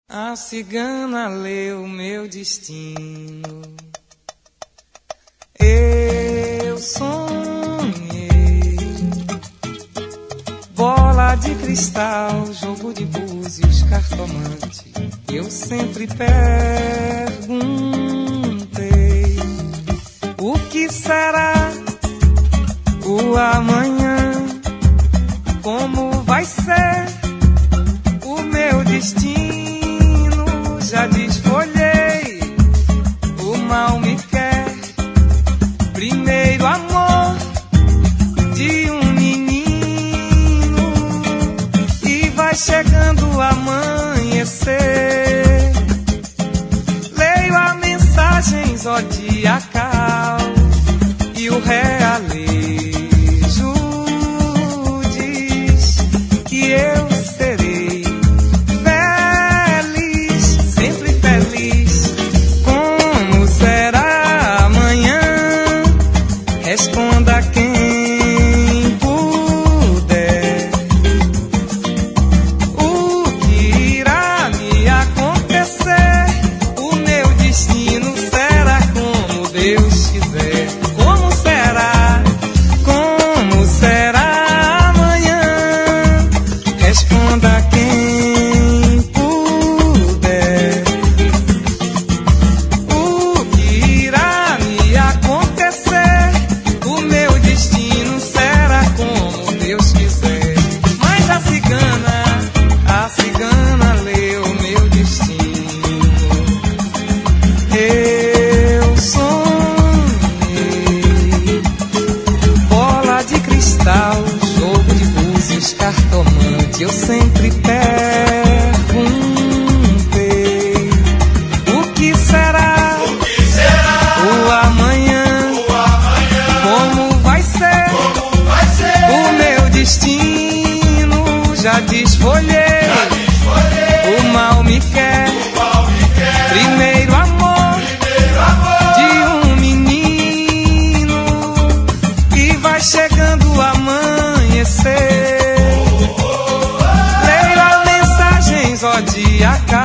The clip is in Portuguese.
A cigana leu meu destino. Eu sonhei. Bola de cristal, jogo de búzios, cartomante. Eu sempre perguntei: o que será o amanhã? Como vai ser o meu destino? Já desfolhei, o mal me quer. Primeiro amor de um menino, e vai chegando o amanhecer. Leio a mensagem zodiacal e o realejo diz que eu serei feliz, sempre feliz. Como será amanhã? Responda quem puder. O que irá me acontecer? O meu destino será como Deus quiser. Como será? Como será amanhã? Responda quem puder. O que irá me acontecer? O meu destino será como Deus quiser. Mas a cigana leu meu destino. Eu sonhei. Bola de cristal, jogo de búzios, cartomante. Eu sempre perguntei: o que será? O amanhã? Como vai ser? O meu destino? Já desfolhei, o mal me quer. Primeiro amor de um menino, e vai chegando o amanhecer. Leio a mensagem zodiacal